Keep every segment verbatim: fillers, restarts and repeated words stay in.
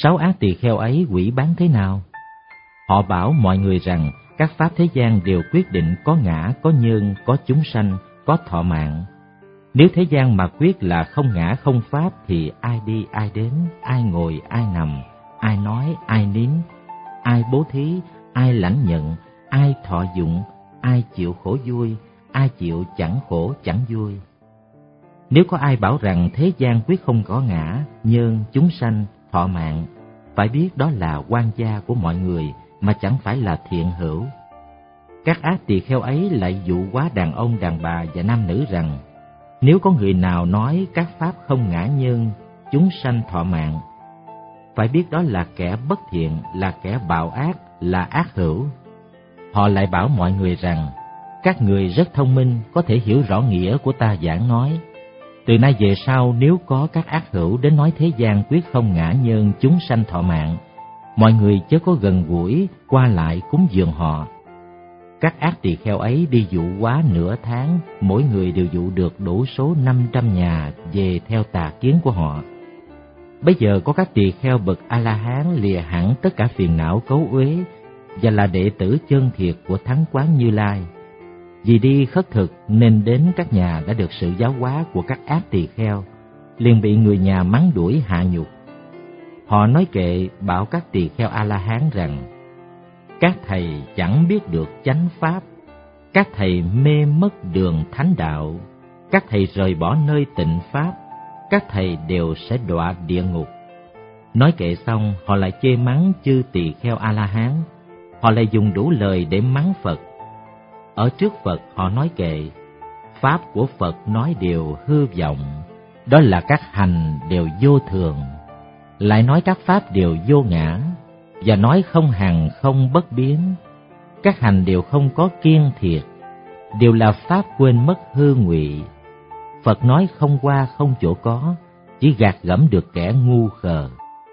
sáu ác tỳ kheo ấy quỷ bán thế nào? Họ bảo mọi người rằng các pháp thế gian đều quyết định có ngã, có nhân, có chúng sanh, có thọ mạng. Nếu thế gian mà quyết là không ngã không pháp thì ai đi ai đến, ai ngồi ai nằm, ai nói ai nín, ai bố thí, ai lãnh nhận, ai thọ dụng, ai chịu khổ vui, ai chịu chẳng khổ chẳng vui. Nếu có ai bảo rằng thế gian quyết không có ngã, nhân, chúng sanh, thọ mạng, phải biết đó là quan gia của mọi người mà chẳng phải là thiện hữu. Các ác tỳ kheo ấy lại dụ hóa đàn ông, đàn bà và nam nữ rằng nếu có người nào nói các pháp không ngã nhân, chúng sanh, thọ mạng, phải biết đó là kẻ bất thiện, là kẻ bạo ác, là ác hữu. Họ lại bảo mọi người rằng các người rất thông minh, có thể hiểu rõ nghĩa của ta giảng nói. Từ nay về sau nếu có các ác hữu đến nói thế gian quyết không ngã nhân, chúng sanh, thọ mạng, mọi người chớ có gần gũi qua lại cúng dường họ. Các ác tỳ kheo ấy đi dụ hóa nửa tháng, mỗi người đều dụ được đủ số năm trăm nhà về theo tà kiến của họ. Bây giờ có các tỳ kheo bậc A-la-hán lìa hẳn tất cả phiền não cấu uế và là đệ tử chân thiệt của Thắng Quán Như Lai. Vì đi khất thực nên đến các nhà đã được sự giáo hóa của các ác tỳ kheo, liền bị người nhà mắng đuổi hạ nhục. Họ nói kệ bảo các tỳ kheo A-la-hán rằng các thầy chẳng biết được chánh pháp, các thầy mê mất đường thánh đạo, các thầy rời bỏ nơi tịnh pháp, các thầy đều sẽ đọa địa ngục. Nói kệ xong, họ lại chê mắng chư tỳ kheo A-la-hán. Họ lại dùng đủ lời để mắng Phật. Ở trước Phật họ nói kệ pháp của Phật nói đều hư vọng, đó là các hành đều vô thường. Lại nói các pháp đều vô ngã, và nói không hằng không bất biến. Các hành đều không có kiên thiệt, đều là pháp quên mất hư ngụy. Phật nói không qua không chỗ có, chỉ gạt gẫm được kẻ ngu khờ.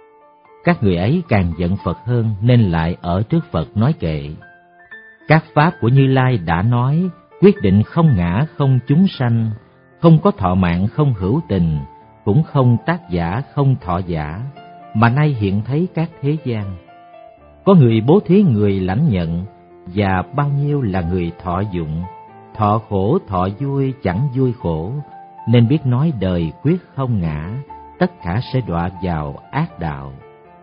Các người ấy càng giận Phật hơn nên lại ở trước Phật nói kệ các pháp của Như Lai đã nói quyết định không ngã không chúng sanh, không có thọ mạng không hữu tình, cũng không tác giả không thọ giả, mà nay hiện thấy các thế gian. Có người bố thí người lãnh nhận, và bao nhiêu là người thọ dụng, thọ khổ thọ vui chẳng vui khổ, nên biết nói đời quyết không ngã, tất cả sẽ đọa vào ác đạo.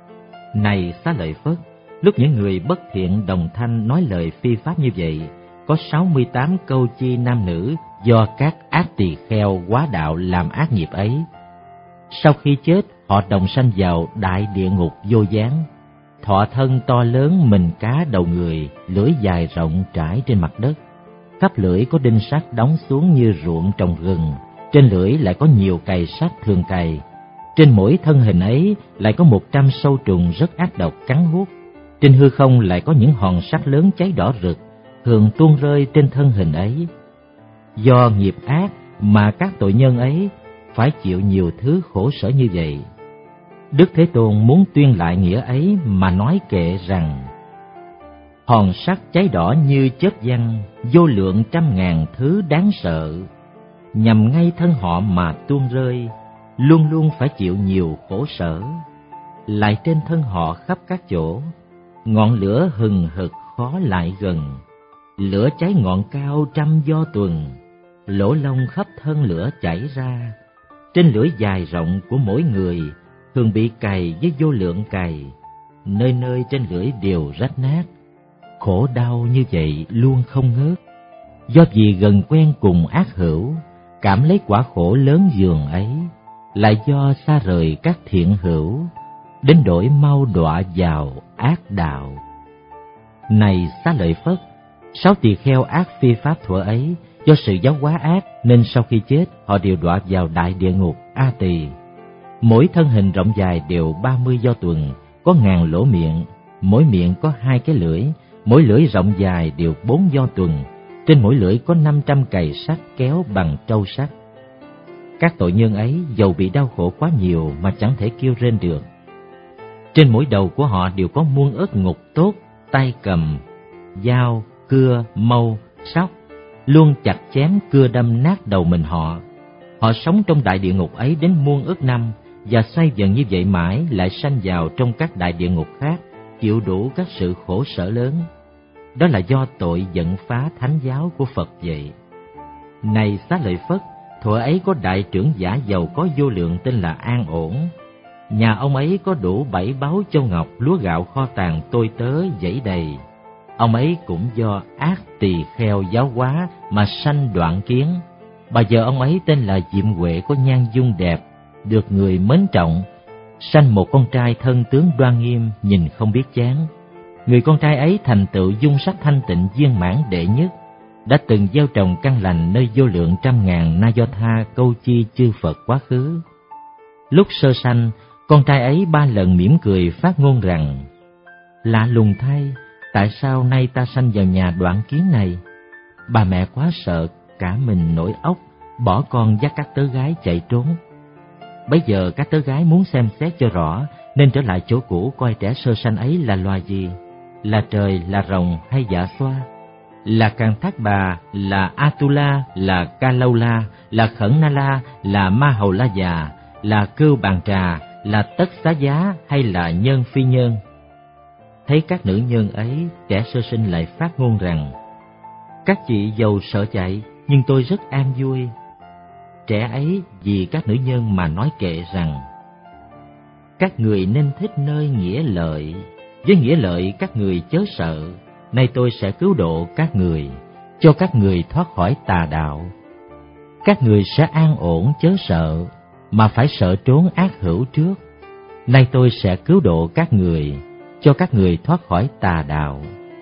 Này Xá Lợi Phất, lúc những người bất thiện đồng thanh nói lời phi pháp như vậy, có sáu mươi tám câu chi nam nữ do các ác tỳ kheo quá đạo làm ác nghiệp ấy. Sau khi chết, họ đồng sanh vào đại địa ngục vô gián. Thọ thân to lớn mình cá đầu người, lưỡi dài rộng trải trên mặt đất. Khắp lưỡi có đinh sắt đóng xuống như ruộng trồng rừng, trên lưỡi lại có nhiều cày sắt thường cày. Trên mỗi thân hình ấy lại có một trăm sâu trùng rất ác độc cắn hút. Trên hư không lại có những hòn sắt lớn cháy đỏ rực, thường tuôn rơi trên thân hình ấy. Do nghiệp ác mà các tội nhân ấy phải chịu nhiều thứ khổ sở như vậy. Đức Thế Tôn muốn tuyên lại nghĩa ấy mà nói kệ rằng: hòn sắt cháy đỏ như chớp giăng, vô lượng trăm ngàn thứ đáng sợ, nhằm ngay thân họ mà tuôn rơi, luôn luôn phải chịu nhiều khổ sở. Lại trên thân họ khắp các chỗ, ngọn lửa hừng hực khó lại gần, lửa cháy ngọn cao trăm do tuần, lỗ lông khắp thân lửa chảy ra. Trên lưỡi dài rộng của mỗi người thường bị cày với vô lượng cày, nơi nơi trên lưỡi đều rách nát. Khổ đau như vậy luôn không ngớt, do vì gần quen cùng ác hữu, cảm lấy quả khổ lớn giường ấy, lại do xa rời các thiện hữu, đến đổi mau đọa vào ác đạo. Này Xá Lợi Phất, sáu tỳ kheo ác phi pháp thuở ấy, do sự giáo hóa ác nên sau khi chết họ đều đọa vào đại địa ngục A Tỳ. Mỗi thân hình rộng dài đều ba mươi do tuần, có ngàn lỗ miệng, mỗi miệng có hai cái lưỡi, mỗi lưỡi rộng dài đều bốn do tuần, trên mỗi lưỡi có năm trăm cày sắt kéo bằng trâu sắt. Các tội nhân ấy dầu bị đau khổ quá nhiều mà chẳng thể kêu rên được. Trên mỗi đầu của họ đều có muôn ức ngục tốt, tay cầm, dao, cưa, mâu, sóc, luôn chặt chém cưa đâm nát đầu mình họ. Họ sống trong đại địa ngục ấy đến muôn ức năm, và xoay vần như vậy mãi lại sanh vào trong các đại địa ngục khác, chịu đủ các sự khổ sở lớn. Đó là do tội giận phá thánh giáo của Phật vậy. Này Xá Lợi Phất, thuở ấy có đại trưởng giả giàu có vô lượng tên là An Ổn. Nhà ông ấy có đủ bảy báu châu ngọc, lúa gạo kho tàng tôi tớ dãy đầy. Ông ấy cũng do ác tỳ kheo giáo hóa mà sanh đoạn kiến. Bà vợ ông ấy tên là Diệm Huệ, có nhan dung đẹp, được người mến trọng, sanh một con trai thân tướng đoan nghiêm, nhìn không biết chán. Người con trai ấy thành tựu dung sắc thanh tịnh viên mãn đệ nhất, đã từng gieo trồng căn lành nơi vô lượng trăm ngàn na do tha câu chi chư Phật quá khứ. Lúc sơ sanh, con trai ấy ba lần mỉm cười phát ngôn rằng: lạ lùng thay, tại sao nay ta sanh vào nhà đoạn kiến này? Bà mẹ quá sợ, cả mình nổi óc, bỏ con dắt các tớ gái chạy trốn. Bấy giờ các tớ gái muốn xem xét cho rõ, nên trở lại chỗ cũ coi trẻ sơ sanh ấy là loài gì, là trời, là rồng hay dạ xoa, là Càn Thác Bà, là Atula, là Ca Lâu La, là Khẩn Na La, là Ma Hầu La Già, là Cưu Bàn Trà, là Tất Xá Giá hay là Nhân Phi Nhân. Thấy các nữ nhân ấy, trẻ sơ sinh lại phát ngôn rằng: các chị giàu sợ chạy, nhưng tôi rất an vui. Trẻ ấy vì các nữ nhân mà nói kệ rằng: các người nên thích nơi nghĩa lợi, với nghĩa lợi các người chớ sợ. Nay tôi sẽ cứu độ các người, cho các người thoát khỏi tà đạo. Các người sẽ an ổn chớ sợ, mà phải sợ trốn ác hữu trước. Nay tôi sẽ cứu độ các người, cho các người thoát khỏi tà đạo.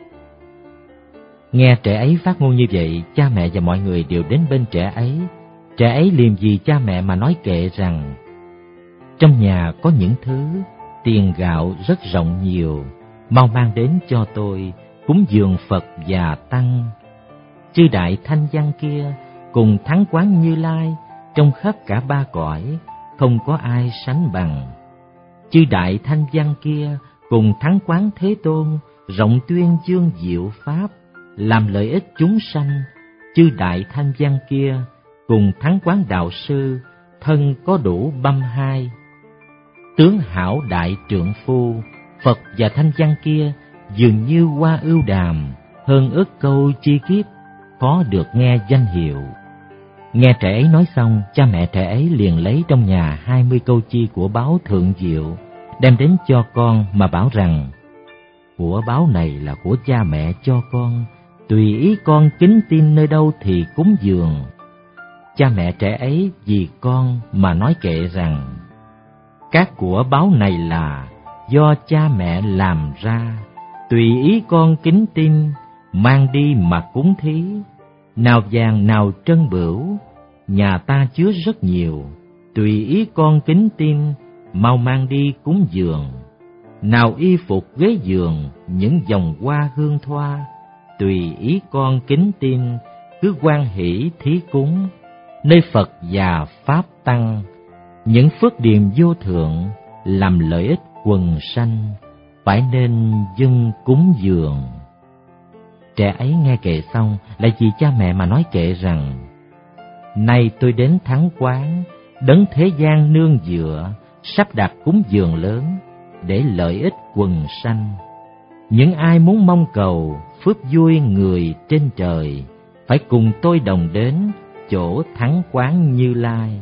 Nghe trẻ ấy phát ngôn như vậy, cha mẹ và mọi người đều đến bên trẻ ấy. Trẻ ấy liền vì cha mẹ mà nói kệ rằng: trong nhà có những thứ tiền gạo rất rộng nhiều, mau mang đến cho tôi, cúng dường Phật và Tăng. Chư đại thanh văn kia cùng thắng quán Như Lai, trong khắp cả ba cõi không có ai sánh bằng. Chư đại thanh văn kia cùng thắng quán Thế Tôn, rộng tuyên dương diệu pháp, làm lợi ích chúng sanh. Chư đại thanh văn kia cùng thắng quán Đạo Sư, thân có đủ băm hai. Tướng hảo đại trượng phu, Phật và thanh văn kia dường như hoa ưu đàm, hơn ức câu chi kiếp, có được nghe danh hiệu. Nghe trẻ ấy nói xong, cha mẹ trẻ ấy liền lấy trong nhà hai mươi câu chi của báu thượng diệu, đem đến cho con mà bảo rằng: của báu này là của cha mẹ cho con, tùy ý con kính tin nơi đâu thì cúng dường. Cha mẹ trẻ ấy vì con mà nói kệ rằng: các của báu này là do cha mẹ làm ra, tùy ý con kính tin, mang đi mà cúng thí. Nào vàng nào trân bửu, nhà ta chứa rất nhiều, tùy ý con kính tin, mau mang đi cúng dường. Nào y phục ghế giường, những dòng hoa hương thoa, tùy ý con kính tin, cứ hoan hỷ thí cúng. Nơi Phật và Pháp Tăng, những phước điềm vô thượng, làm lợi ích quần sanh, phải nên dâng cúng dường. Trẻ ấy nghe kệ xong, lại vì cha mẹ mà nói kệ rằng: nay tôi đến thắng quán, đấng thế gian nương dựa, sắp đặt cúng dường lớn, để lợi ích quần sanh. Những ai muốn mong cầu phước vui người trên trời, phải cùng tôi đồng đến chỗ thắng quán Như Lai.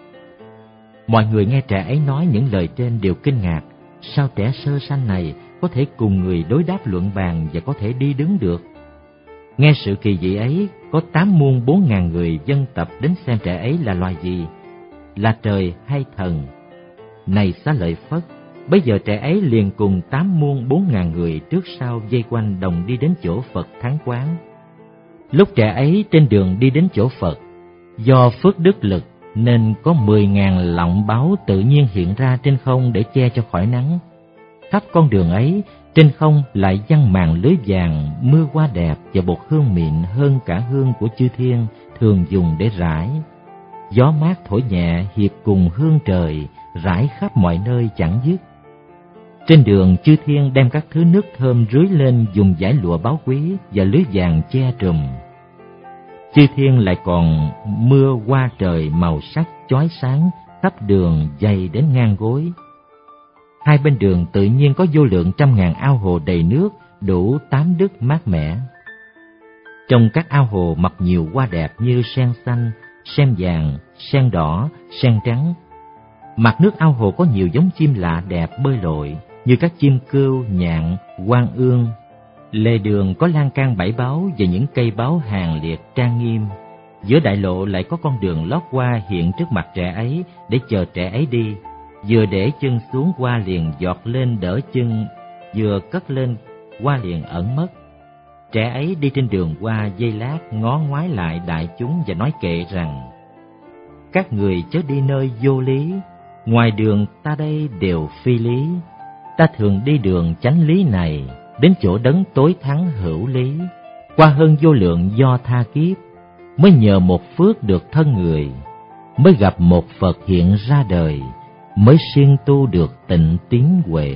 Mọi người nghe trẻ ấy nói những lời trên đều kinh ngạc. Sao trẻ sơ sanh này có thể cùng người đối đáp luận bàn và có thể đi đứng được? Nghe sự kỳ dị ấy, có tám muôn bốn ngàn người dân tập đến xem trẻ ấy là loài gì, là trời hay thần. Này Xá Lợi Phất, bây giờ trẻ ấy liền cùng tám muôn bốn ngàn người trước sau vây quanh đồng đi đến chỗ Phật thắng quán. Lúc trẻ ấy trên đường đi đến chỗ Phật, do phước đức lực nên có mười ngàn lọng báu tự nhiên hiện ra trên không để che cho khỏi nắng. Khắp con đường ấy, trên không lại giăng màn lưới vàng, mưa hoa đẹp và bột hương mịn hơn cả hương của chư thiên thường dùng để rải. Gió mát thổi nhẹ hiệp cùng hương trời, rải khắp mọi nơi chẳng dứt. Trên đường, chư thiên đem các thứ nước thơm rưới lên dùng dải lụa báu quý và lưới vàng che trùm. Chư thiên lại còn mưa hoa trời màu sắc chói sáng, khắp đường dày đến ngang gối. Hai bên đường tự nhiên có vô lượng trăm ngàn ao hồ đầy nước, đủ tám đức mát mẻ. Trong các ao hồ mọc nhiều hoa đẹp như sen xanh, sen vàng, sen đỏ, sen trắng. Mặt nước ao hồ có nhiều giống chim lạ đẹp bơi lội, như các chim cưu, nhạn, hoan ương. Lề đường có lan can bảy báu và những cây báu hàng liệt trang nghiêm. Giữa đại lộ lại có con đường lót hoa hiện trước mặt trẻ ấy để chờ trẻ ấy đi. Vừa để chân xuống hoa liền giọt lên đỡ chân, vừa cất lên hoa liền ẩn mất. Trẻ ấy đi trên đường hoa giây lát ngó ngoái lại đại chúng và nói kệ rằng: các người chớ đi nơi vô lý, ngoài đường ta đây đều phi lý. Ta thường đi đường chánh lý này, đến chỗ đấng tối thắng hữu lý. Qua hơn vô lượng do tha kiếp, mới nhờ một phước được thân người, mới gặp một Phật hiện ra đời, mới siêng tu được tịnh tiến huệ.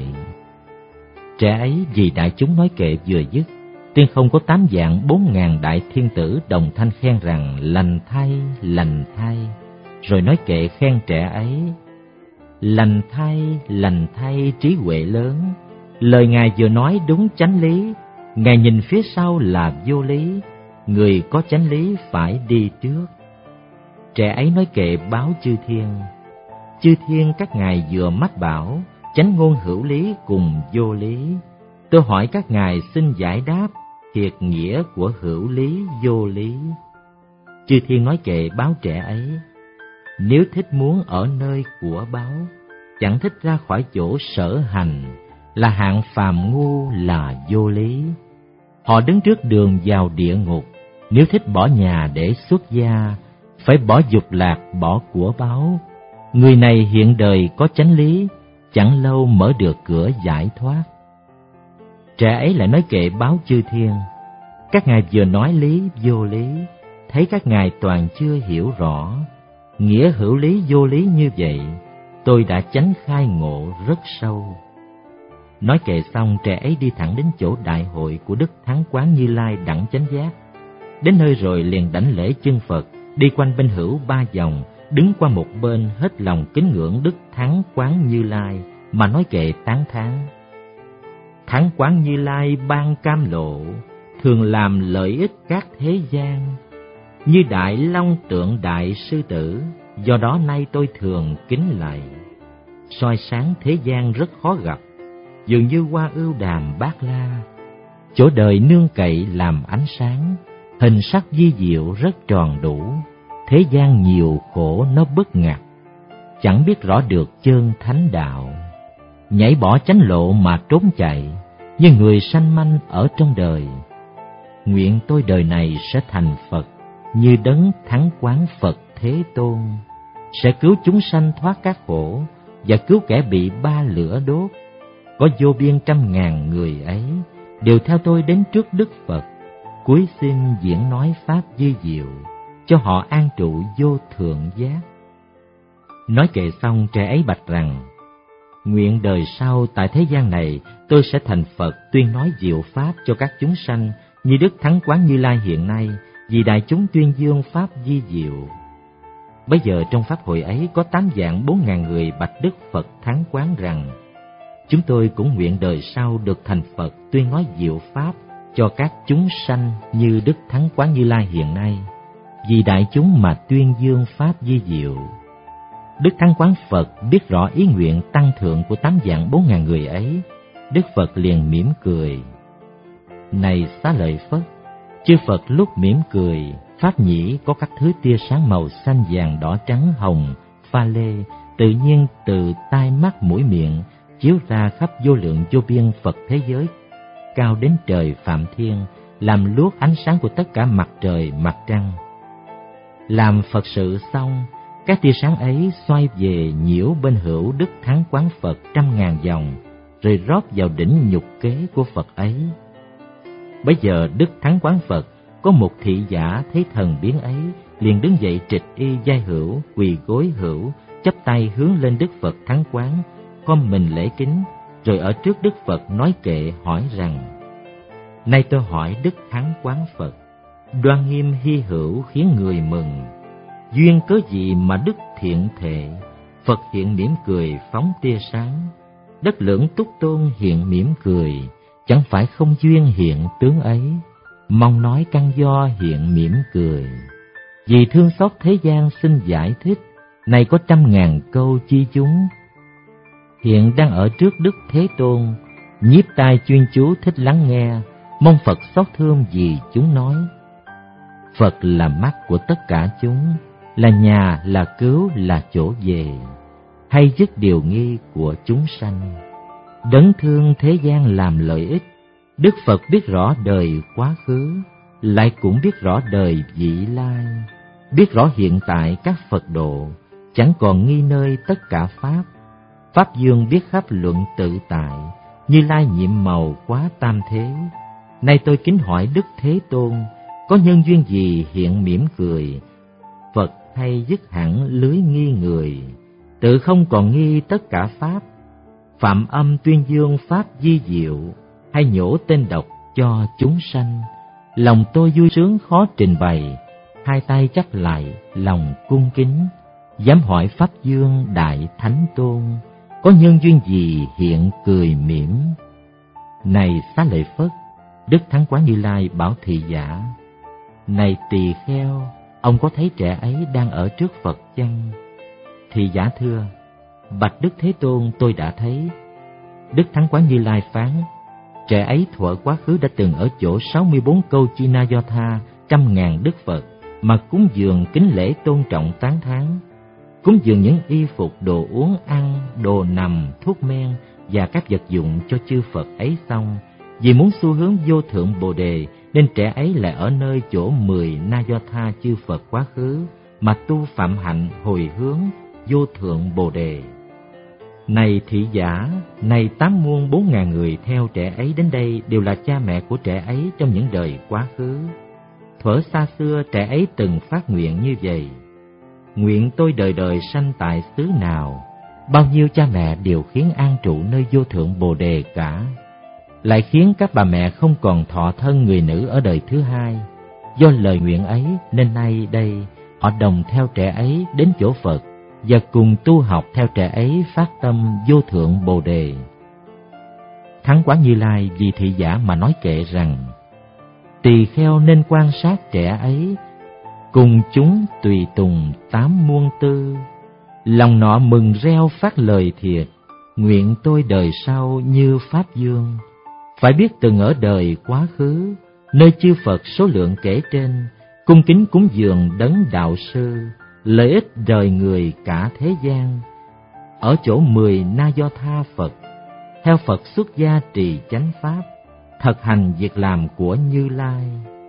Trẻ ấy vì đại chúng nói kệ vừa dứt, trên không có tám vạn bốn ngàn đại thiên tử đồng thanh khen rằng: lành thay, lành thay. Rồi nói kệ khen trẻ ấy: lành thay, lành thay trí huệ lớn. Lời Ngài vừa nói đúng chánh lý, Ngài nhìn phía sau là vô lý, người có chánh lý phải đi trước. Trẻ ấy nói kệ báo chư thiên: chư thiên các ngài vừa mách bảo, chánh ngôn hữu lý cùng vô lý. Tôi hỏi các ngài xin giải đáp, thiệt nghĩa của hữu lý vô lý. Chư thiên nói kệ báo trẻ ấy: nếu thích muốn ở nơi của báo, chẳng thích ra khỏi chỗ sở hành, là hạng phàm ngu là vô lý. Họ đứng trước đường vào địa ngục, nếu thích bỏ nhà để xuất gia, phải bỏ dục lạc, bỏ của báo. Người này hiện đời có chánh lý, chẳng lâu mở được cửa giải thoát. Trẻ ấy lại nói kệ báo chư thiên: các ngài vừa nói lý vô lý, thấy các ngài toàn chưa hiểu rõ. Nghĩa hữu lý vô lý như vậy, tôi đã chánh khai ngộ rất sâu. Nói kệ xong, trẻ ấy đi thẳng đến chỗ đại hội của Đức Thắng Quán Như Lai đẳng chánh giác. Đến nơi rồi liền đảnh lễ chân Phật, đi quanh bên hữu ba vòng, đứng qua một bên hết lòng kính ngưỡng Đức Thắng Quán Như Lai mà nói kệ tán thán: Thắng Quán Như Lai ban cam lộ, thường làm lợi ích các thế gian. Như đại long tượng đại sư tử, do đó nay tôi thường kính lạy. Soi sáng thế gian rất khó gặp, dường như hoa ưu đàm bát la. Chỗ đời nương cậy làm ánh sáng, hình sắc vi diệu rất tròn đủ. Thế gian nhiều khổ nó bất ngặt, chẳng biết rõ được chơn thánh đạo. Nhảy bỏ chánh lộ mà trốn chạy, như người sanh manh ở trong đời. Nguyện tôi đời này sẽ thành Phật, như đấng Thắng Quán Phật Thế Tôn, sẽ cứu chúng sanh thoát các khổ, và cứu kẻ bị ba lửa đốt. Có vô biên trăm ngàn người ấy, đều theo tôi đến trước Đức Phật, cúi xin diễn nói pháp dư diệu, cho họ an trụ vô thượng giác. Nói kệ xong, trẻ ấy bạch rằng: nguyện đời sau tại thế gian này, tôi sẽ thành Phật tuyên nói diệu pháp cho các chúng sanh, như Đức Thắng Quán Như Lai hiện nay, vì đại chúng tuyên dương pháp di diệu. Bây giờ trong pháp hội ấy có tám vạn bốn ngàn người bạch Đức Phật Thắng Quán rằng: chúng tôi cũng nguyện đời sau được thành Phật tuyên nói diệu pháp cho các chúng sanh như Đức Thắng Quán Như Lai hiện nay, vì đại chúng mà tuyên dương pháp di diệu. Đức Thắng Quán Phật biết rõ ý nguyện tăng thượng của tám vạn bốn ngàn người ấy, Đức Phật liền mỉm cười: này Xá Lợi Phất, chư Phật lúc mỉm cười, pháp nhĩ có các thứ tia sáng màu xanh vàng đỏ trắng hồng pha lê tự nhiên từ tai mắt mũi miệng chiếu ra khắp vô lượng vô biên Phật thế giới, cao đến trời Phạm Thiên, làm luốt ánh sáng của tất cả mặt trời mặt trăng. Làm Phật sự xong, các tia sáng ấy xoay về nhiễu bên hữu Đức Thắng Quán Phật trăm ngàn vòng, rồi rót vào đỉnh nhục kế của Phật ấy. Bấy giờ Đức Thắng Quán Phật có một thị giả thấy thần biến ấy, liền đứng dậy trịch y vai hữu, quỳ gối hữu, chắp tay hướng lên Đức Phật Thắng Quán, khom mình lễ kính, rồi ở trước Đức Phật nói kệ hỏi rằng: nay tôi hỏi Đức Thắng Quán Phật, đoan nghiêm hy hữu khiến người mừng, duyên cớ gì mà Đức thiện thệ, Phật hiện mỉm cười phóng tia sáng. Đất Lưỡng Túc Tôn hiện mỉm cười, chẳng phải không duyên hiện tướng ấy. Mong nói căn do hiện mỉm cười, vì thương xót thế gian xin giải thích. Này có trăm ngàn câu chi chúng. Hiện đang ở trước Đức Thế Tôn, nhiếp tai chuyên chú thích lắng nghe, mong Phật xót thương vì chúng nói. Phật là mắt của tất cả chúng, là nhà, là cứu, là chỗ về, hay dứt điều nghi của chúng sanh. Đấng thương thế gian làm lợi ích, Đức Phật biết rõ đời quá khứ, lại cũng biết rõ đời vị lai, biết rõ hiện tại các Phật độ, chẳng còn nghi nơi tất cả Pháp. Pháp Dương biết khắp luận tự tại, Như Lai nhiệm màu quá tam thế. Nay tôi kính hỏi Đức Thế Tôn, có nhân duyên gì hiện mỉm cười? Phật hay dứt hẳn lưới nghi người, tự không còn nghi tất cả Pháp. Phạm âm tuyên dương Pháp di diệu, hay nhổ tên độc cho chúng sanh. Lòng tôi vui sướng khó trình bày, hai tay chắp lại lòng cung kính. Dám hỏi Pháp Dương Đại Thánh Tôn, có nhân duyên gì hiện cười mỉm? Này Xá Lợi Phất, Đức Thắng Quán Như Lai bảo thị giả: Này tỳ kheo, ông có thấy trẻ ấy đang ở trước Phật chăng? Thị giả thưa: Bạch Đức Thế Tôn, tôi đã thấy. Đức Thắng Quán Như Lai phán: Trẻ ấy thuở quá khứ đã từng ở chỗ sáu mươi bốn câu chi na do tha, trăm ngàn Đức Phật mà cúng dường kính lễ tôn trọng tán thán, cúng dường những y phục, đồ uống ăn, đồ nằm, thuốc men và các vật dụng cho chư Phật ấy xong. Vì muốn xu hướng vô thượng Bồ Đề, nên trẻ ấy lại ở nơi chỗ mười na do tha chư Phật quá khứ mà tu phạm hạnh hồi hướng vô thượng Bồ Đề. Này thị giả, này tám muôn bốn ngàn người theo trẻ ấy đến đây đều là cha mẹ của trẻ ấy trong những đời quá khứ. Thuở xa xưa trẻ ấy từng phát nguyện như vậy: Nguyện tôi đời đời sanh tại xứ nào, bao nhiêu cha mẹ đều khiến an trụ nơi vô thượng Bồ Đề cả. Lại khiến các bà mẹ không còn thọ thân người nữ ở đời thứ hai. Do lời nguyện ấy nên nay đây họ đồng theo trẻ ấy đến chỗ Phật và cùng tu học theo trẻ ấy phát tâm vô thượng Bồ Đề. Thắng Quán Như Lai vì thị giả mà nói kệ rằng: Tỳ kheo nên quan sát trẻ ấy, cùng chúng tùy tùng tám muôn tư. Lòng nọ mừng reo phát lời thiệt: Nguyện tôi đời sau như Pháp Dương. Phải biết từng ở đời quá khứ, nơi chư Phật số lượng kể trên, cung kính cúng dường đấng đạo sư, lợi ích đời người cả thế gian. Ở chỗ mười na do tha Phật, theo Phật xuất gia trì chánh pháp, thực hành việc làm của Như Lai.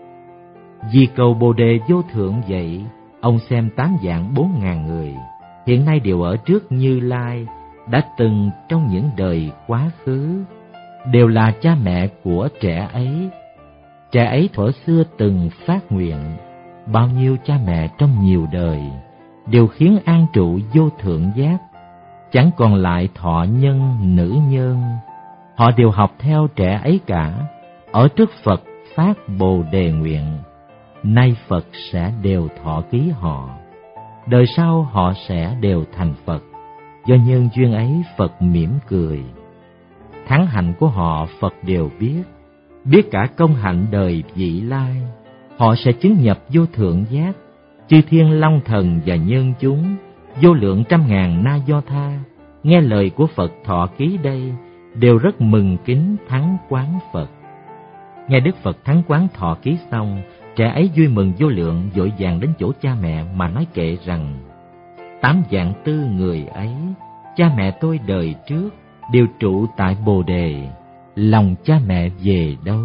Vì cầu Bồ Đề vô thượng vậy, ông xem tám vạn bốn ngàn người hiện nay đều ở trước Như Lai, đã từng trong những đời quá khứ, đều là cha mẹ của trẻ ấy. Trẻ ấy thuở xưa từng phát nguyện, bao nhiêu cha mẹ trong nhiều đời đều khiến an trụ vô thượng giác, chẳng còn lại thọ nhân nữ nhân. Họ đều học theo trẻ ấy cả, ở trước Phật phát Bồ Đề nguyện. Nay Phật sẽ đều thọ ký họ, đời sau họ sẽ đều thành Phật. Do nhân duyên ấy Phật mỉm cười. Thắng hạnh của họ Phật đều biết, biết cả công hạnh đời vị lai. Họ sẽ chứng nhập vô thượng giác. Chư thiên long thần và nhân chúng, vô lượng trăm ngàn na do tha, nghe lời của Phật thọ ký đây, đều rất mừng kính thắng quán Phật. Nghe Đức Phật thắng quán thọ ký xong, trẻ ấy vui mừng vô lượng, vội vàng đến chỗ cha mẹ mà nói kệ rằng: Tám vạn tư người ấy, cha mẹ tôi đời trước đều trụ tại Bồ Đề, lòng cha mẹ về đâu?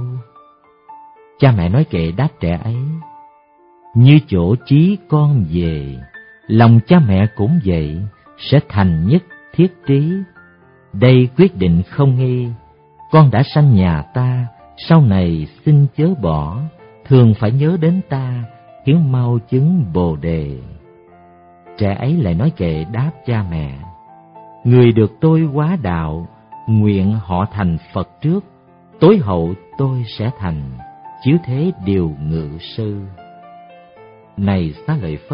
Cha mẹ nói kệ đáp trẻ ấy: Như chỗ chí con về, lòng cha mẹ cũng vậy, sẽ thành nhất thiết trí. Đây quyết định không nghi, con đã sanh nhà ta, sau này xin chớ bỏ, thường phải nhớ đến ta, khiến mau chứng Bồ Đề. Trẻ ấy lại nói kệ đáp cha mẹ: Người được tôi hóa đạo, nguyện họ thành Phật trước, tối hậu tôi sẽ thành, chiếu thế điều ngự sư. Này Xá Lợi Phất,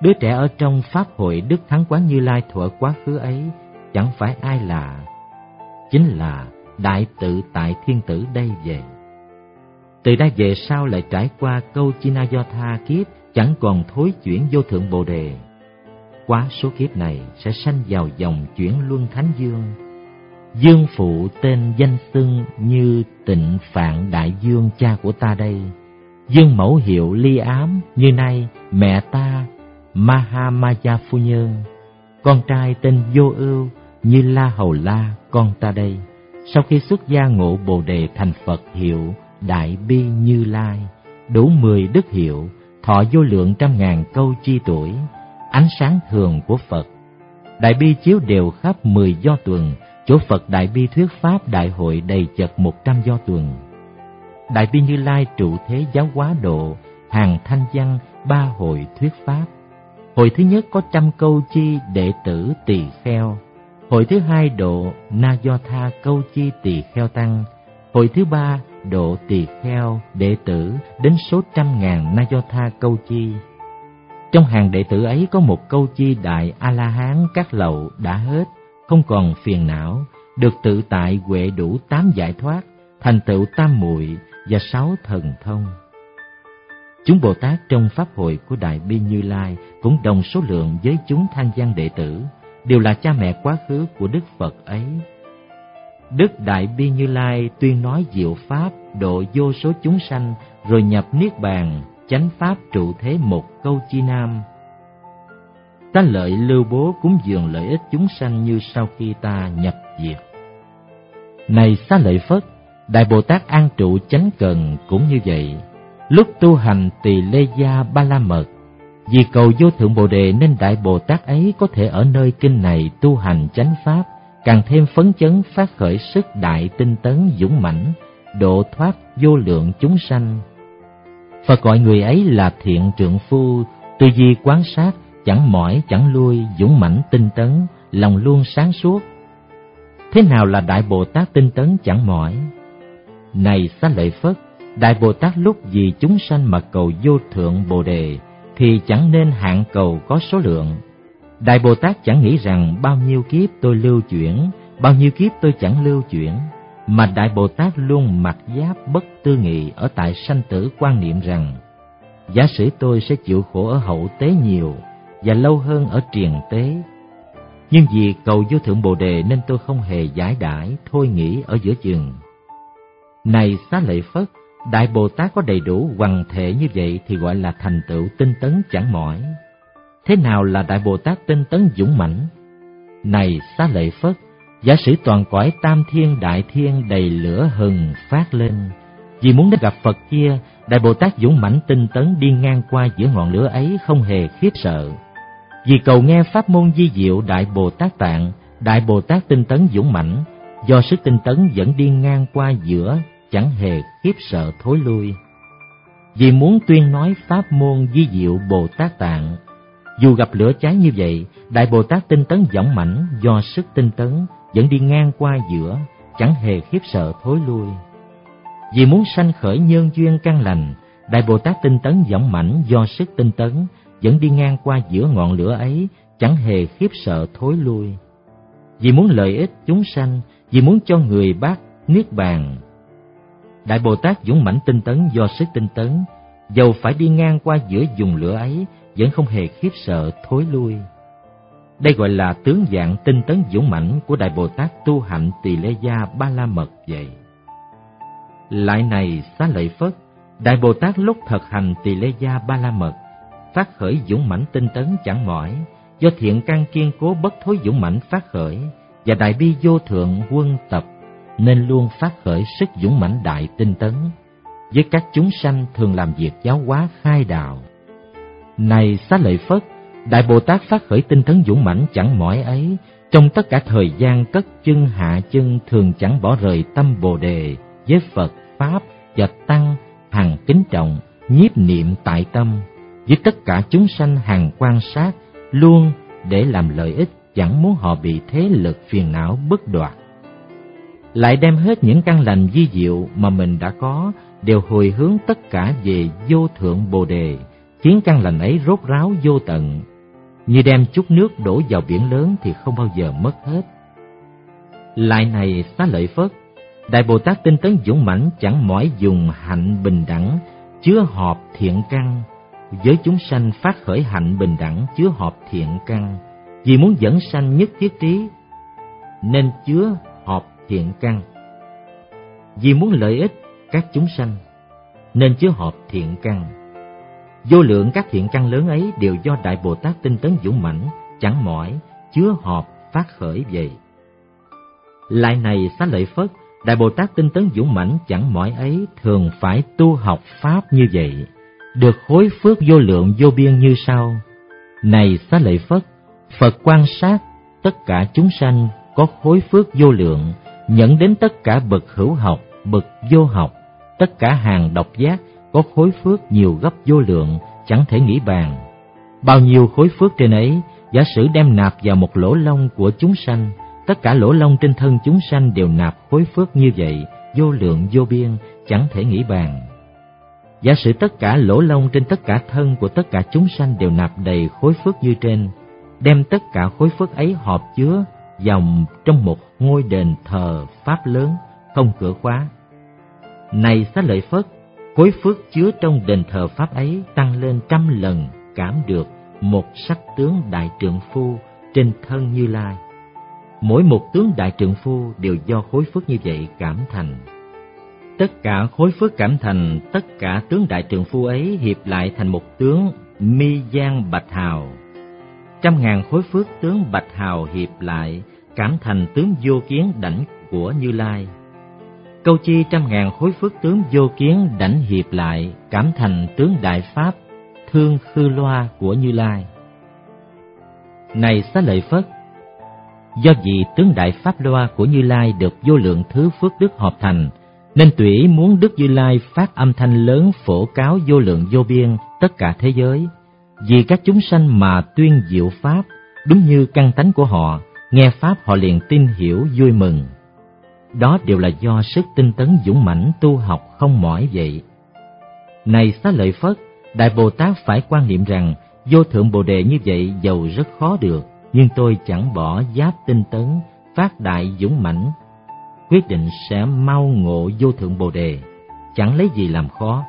Đứa trẻ ở trong Pháp hội Đức Thắng Quán Như Lai thuở quá khứ ấy chẳng phải ai lạ, chính là Đại Tự Tại Thiên Tử đây vậy. Từ đây về sau lại trải qua câu Chinayotha kiếp chẳng còn thối chuyển vô thượng Bồ Đề. Quá số kiếp này sẽ sanh vào dòng chuyển luân thánh dương. Dương phụ tên danh xưng như Tịnh Phạn Đại Dương cha của ta đây. Dương mẫu hiệu Ly Ám như nay mẹ ta Mahamaya phu nhân. Con trai tên Vô Ưu như La Hầu La con ta đây. Sau khi xuất gia ngộ Bồ Đề thành Phật hiệu Đại Bi Như Lai, đủ mười đức hiệu, thọ vô lượng trăm ngàn câu chi tuổi, ánh sáng thường của Phật. Đại bi chiếu đều khắp mười do tuần, chỗ Phật Đại Bi thuyết pháp đại hội đầy chật một trăm do tuần. Đại Bi Như Lai trụ thế giáo hóa độ, hàng thanh văn ba hội thuyết pháp. Hội thứ nhất có trăm câu chi đệ tử tỳ kheo. Hội thứ hai độ Na Do Tha câu chi tỳ kheo tăng. Hội thứ ba độ tỳ kheo đệ tử đến số trăm ngàn Na Do Tha câu chi. Trong hàng đệ tử ấy có một câu chi đại A-la-hán các lậu đã hết, không còn phiền não, được tự tại huệ đủ tám giải thoát, thành tựu tam muội và sáu thần thông. Chúng Bồ Tát trong pháp hội của Đại Bi Như Lai cũng đồng số lượng với chúng thanh văn đệ tử, đều là cha mẹ quá khứ của Đức Phật ấy. Đức Đại Bi Như Lai tuyên nói diệu pháp độ vô số chúng sanh, rồi nhập niết bàn, chánh pháp trụ thế một câu chi nam. Ta lợi lưu bố cúng dường lợi ích chúng sanh như sau khi ta nhập diệt. Này Xá Lợi Phất, Đại Bồ Tát an trụ chánh cần cũng như vậy. Lúc tu hành Tỳ Lê Gia Ba La Mật, vì cầu vô thượng Bồ Đề nên Đại Bồ Tát ấy có thể ở nơi kinh này tu hành chánh pháp, càng thêm phấn chấn phát khởi sức đại tinh tấn dũng mãnh, độ thoát vô lượng chúng sanh. Phật gọi người ấy là thiện trượng phu, tư duy quán sát, chẳng mỏi chẳng lui, dũng mãnh tinh tấn, lòng luôn sáng suốt. Thế nào là Đại Bồ Tát tinh tấn chẳng mỏi? Này Xá Lợi Phất, Đại Bồ Tát lúc vì chúng sanh mà cầu vô thượng Bồ Đề thì chẳng nên hạn cầu có số lượng. Đại Bồ Tát chẳng nghĩ rằng bao nhiêu kiếp tôi lưu chuyển, bao nhiêu kiếp tôi chẳng lưu chuyển, mà Đại Bồ Tát luôn mặc giáp bất tư nghị ở tại sanh tử quan niệm rằng giả sử tôi sẽ chịu khổ ở hậu tế nhiều và lâu hơn ở triền tế, nhưng vì cầu vô thượng Bồ Đề nên tôi không hề giải đãi thôi nghĩ ở giữa chừng. Này Xá Lợi Phất, Đại Bồ Tát có đầy đủ hoằng thể như vậy thì gọi là thành tựu tinh tấn chẳng mỏi. Thế nào là Đại Bồ Tát tinh tấn dũng mãnh? Này Xá Lợi Phất, giả sử toàn cõi tam thiên đại thiên đầy lửa hừng phát lên, vì muốn đến gặp Phật kia, Đại Bồ Tát dũng mãnh tinh tấn đi ngang qua giữa ngọn lửa ấy không hề khiếp sợ. Vì cầu nghe pháp môn vi diệu Đại Bồ Tát Tạng, Đại Bồ Tát tinh tấn dũng mãnh, do sức tinh tấn vẫn đi ngang qua giữa, chẳng hề khiếp sợ thối lui. Vì muốn tuyên nói pháp môn vi diệu Bồ Tát Tạng, dù gặp lửa cháy như vậy, Đại Bồ Tát tinh tấn dũng mãnh, do sức tinh tấn vẫn đi ngang qua giữa, chẳng hề khiếp sợ thối lui. Vì muốn sanh khởi nhân duyên căn lành, Đại Bồ Tát tinh tấn dũng mãnh, do sức tinh tấn vẫn đi ngang qua giữa ngọn lửa ấy, chẳng hề khiếp sợ thối lui. Vì muốn lợi ích chúng sanh, vì muốn cho người bác niết bàn, Đại Bồ Tát dũng mãnh tinh tấn do sức tinh tấn, dầu phải đi ngang qua giữa vùng lửa ấy, vẫn không hề khiếp sợ thối lui. Đây gọi là tướng dạng tinh tấn dũng mãnh của Đại Bồ Tát tu hạnh Tỳ Lê Gia Ba La Mật vậy. Lại này Xá Lợi Phất, Đại Bồ Tát lúc thực hành Tỳ Lê Gia Ba La Mật, phát khởi dũng mãnh tinh tấn chẳng mỏi, do thiện căn kiên cố bất thối dũng mãnh phát khởi, và đại bi vô thượng quân tập, nên luôn phát khởi sức dũng mãnh đại tinh tấn, với các chúng sanh thường làm việc giáo hóa khai đạo. Này Xá Lợi Phất, Đại Bồ Tát phát khởi tinh tấn dũng mãnh chẳng mỏi ấy, trong tất cả thời gian cất chân hạ chân thường chẳng bỏ rời tâm Bồ Đề với Phật, Pháp và Tăng, hằng kính trọng, nhiếp niệm tại tâm, với tất cả chúng sanh hằng quan sát, luôn để làm lợi ích, chẳng muốn họ bị thế lực phiền não bức đoạt. Lại đem hết những căn lành vi diệu mà mình đã có, đều hồi hướng tất cả về vô thượng Bồ Đề, khiến căn lành ấy rốt ráo vô tận, như đem chút nước đổ vào biển lớn thì không bao giờ mất hết. Lại này Xá Lợi Phất, Đại Bồ Tát tinh tấn dũng mãnh chẳng mỏi dùng hạnh bình đẳng chứa họp thiện căn, với chúng sanh phát khởi hạnh bình đẳng chứa họp thiện căn, vì muốn dẫn sanh nhất thiết trí nên chứa họp thiện căn, vì muốn lợi ích các chúng sanh nên chứa họp thiện căn. Vô lượng các thiện căn lớn ấy đều do Đại Bồ Tát tinh tấn dũng mãnh chẳng mỏi chứa họp phát khởi vậy. Lại này Xá Lợi Phất, Đại Bồ Tát tinh tấn dũng mãnh chẳng mỏi ấy thường phải tu học pháp như vậy, được khối phước vô lượng vô biên như sau. Này Xá Lợi Phất, Phật quan sát tất cả chúng sanh có khối phước vô lượng, nhận đến tất cả bậc hữu học, bậc vô học, tất cả hàng độc giác có khối phước nhiều gấp vô lượng, chẳng thể nghĩ bàn. Bao nhiêu khối phước trên ấy, giả sử đem nạp vào một lỗ lông của chúng sanh, tất cả lỗ lông trên thân chúng sanh đều nạp khối phước như vậy, vô lượng vô biên, chẳng thể nghĩ bàn. Giả sử tất cả lỗ lông trên tất cả thân của tất cả chúng sanh đều nạp đầy khối phước như trên, đem tất cả khối phước ấy họp chứa vào trong một ngôi đền thờ pháp lớn, không cửa khóa. Này Xá Lợi Phất, khối phước chứa trong đền thờ pháp ấy tăng lên trăm lần, cảm được một sắc tướng đại trượng phu trên thân Như Lai. Mỗi một tướng đại trượng phu đều do khối phước như vậy cảm thành. Tất cả khối phước cảm thành, tất cả tướng đại trượng phu ấy hiệp lại thành một tướng mi giang bạch hào. Trăm ngàn khối phước tướng bạch hào hiệp lại cảm thành tướng vô kiến đảnh của Như Lai. Câu chi trăm ngàn khối phước tướng vô kiến đảnh hiệp lại cảm thành tướng đại pháp thương khư loa của Như Lai. Này Xá Lợi Phất, do vì tướng đại pháp loa của Như Lai được vô lượng thứ phước đức hợp thành, nên tùy ý muốn Đức Như Lai phát âm thanh lớn phổ cáo vô lượng vô biên tất cả thế giới, vì các chúng sanh mà tuyên diệu pháp, đúng như căn tánh của họ, nghe pháp họ liền tin hiểu vui mừng. Đó đều là do sức tinh tấn dũng mãnh tu học không mỏi vậy. Này Xá Lợi Phất, Đại Bồ Tát phải quan niệm rằng vô thượng Bồ Đề như vậy dầu rất khó được, nhưng tôi chẳng bỏ giáp tinh tấn, phát đại dũng mãnh, quyết định sẽ mau ngộ vô thượng Bồ Đề, chẳng lấy gì làm khó.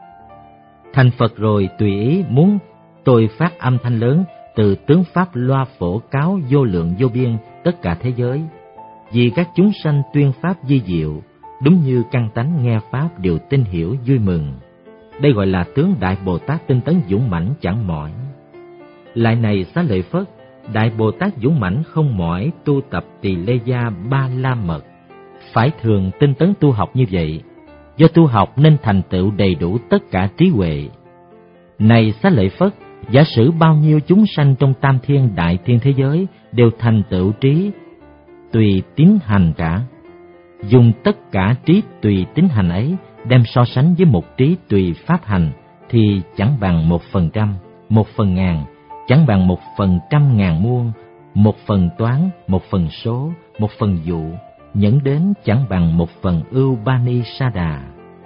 Thành Phật rồi tùy ý muốn tôi phát âm thanh lớn từ tướng pháp loa phổ cáo vô lượng vô biên tất cả thế giới, vì các chúng sanh tuyên pháp di diệu, đúng như căn tánh nghe pháp đều tin hiểu vui mừng. Đây gọi là tướng Đại Bồ Tát tinh tấn dũng mãnh chẳng mỏi. Lại này Xá Lợi Phất, Đại Bồ Tát dũng mãnh không mỏi tu tập Tỳ Lê Gia Ba La Mật, phải thường tinh tấn tu học như vậy, do tu học nên thành tựu đầy đủ tất cả trí huệ. Này Xá Lợi Phất, giả sử bao nhiêu chúng sanh trong tam thiên đại thiên thế giới đều thành tựu trí tùy tín hành cả, dùng tất cả trí tùy tín hành ấy đem so sánh với một trí tùy pháp hành thì chẳng bằng một phần trăm, một phần ngàn, chẳng bằng một phần trăm ngàn muôn, một phần toán, một phần số, một phần dụ, nhẫn đến chẳng bằng một phần ưu ba ni sa đà.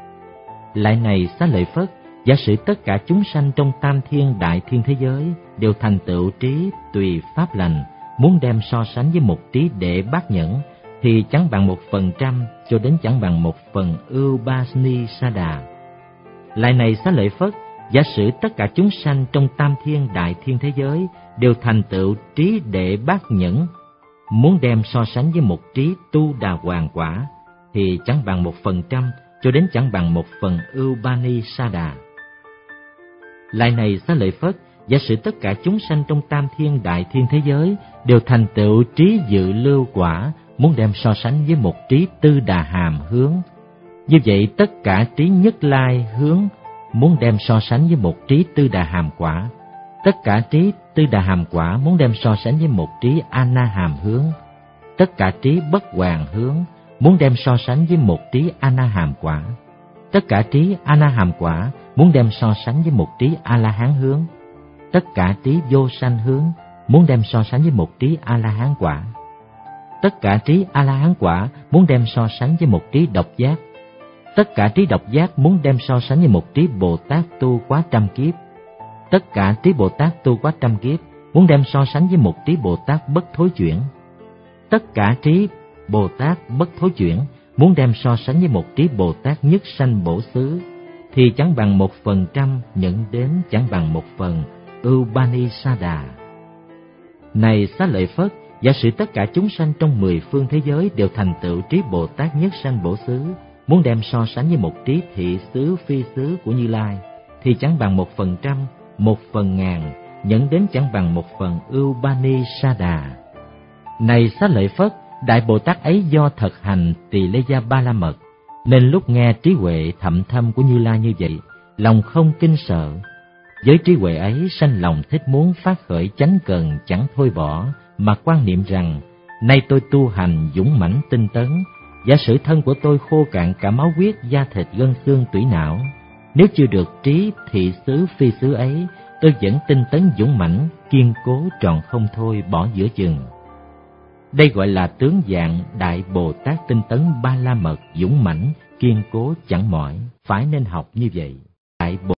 Lại này Xá Lợi Phất, giả sử tất cả chúng sanh trong tam thiên đại thiên thế giới đều thành tựu trí tùy pháp lành, muốn đem so sánh với một trí đệ bát nhẫn thì chẳng bằng một phần trăm cho đến chẳng bằng một phần ưu ba ni sa đà. Lại này Xá Lợi Phất, giả sử tất cả chúng sanh trong tam thiên đại thiên thế giới đều thành tựu trí đệ bát nhẫn, muốn đem so sánh với một trí tu đà hoàng quả thì chẳng bằng một phần trăm cho đến chẳng bằng một phần ưu ba ni sa đà. Lại này Xá Lợi Phất, giả sử tất cả chúng sanh trong tam thiên đại thiên thế giới đều thành tựu trí dự lưu quả, muốn đem so sánh với một trí tư đà hàm hướng, như vậy tất cả trí nhất lai hướng muốn đem so sánh với một trí tư đà hàm quả, tất cả trí tư đà hàm quả muốn đem so sánh với một trí a na hàm hướng, tất cả trí bất hoàn hướng muốn đem so sánh với một trí a na hàm quả, tất cả trí a na hàm quả muốn đem so sánh với một trí a la hán hướng, tất cả trí vô sanh hướng muốn đem so sánh với một trí a la hán quả, tất cả trí a la hán quả muốn đem so sánh với một trí độc giác, tất cả trí độc giác muốn đem so sánh với một trí Bồ Tát tu quá trăm kiếp, tất cả trí Bồ Tát tu quá trăm kiếp muốn đem so sánh với một trí Bồ Tát bất thối chuyển. Tất cả trí Bồ Tát bất thối chuyển muốn đem so sánh với một trí Bồ Tát nhất sanh bổ xứ thì chẳng bằng một phần trăm, nhận đến chẳng bằng một phần Upanisada. Này Xá Lợi Phất, giả sử tất cả chúng sanh trong mười phương thế giới đều thành tựu trí Bồ Tát nhất sanh bổ xứ, muốn đem so sánh với một trí thị xứ phi xứ của Như Lai thì chẳng bằng một phần trăm, một phần ngàn, nhận đến chẳng bằng một phần Upanisada. Này Xá Lợi Phất, Đại Bồ Tát ấy do thực hành Tỳ Lê Gia Ba La Mật, nên lúc nghe trí huệ thậm thâm của Như Lai như vậy, lòng không kinh sợ. Với trí huệ ấy sanh lòng thích muốn phát khởi chánh cần chẳng thôi bỏ, mà quan niệm rằng, nay tôi tu hành dũng mãnh tinh tấn, giả sử thân của tôi khô cạn cả máu huyết, da thịt gân xương tủy não, nếu chưa được trí thị xứ phi xứ ấy, tôi vẫn tinh tấn dũng mãnh, kiên cố tròn không thôi bỏ giữa chừng. Đây gọi là tướng dạng Đại Bồ Tát tinh tấn Ba La Mật, dũng mãnh, kiên cố chẳng mỏi, phải nên học như vậy. Đại Bồ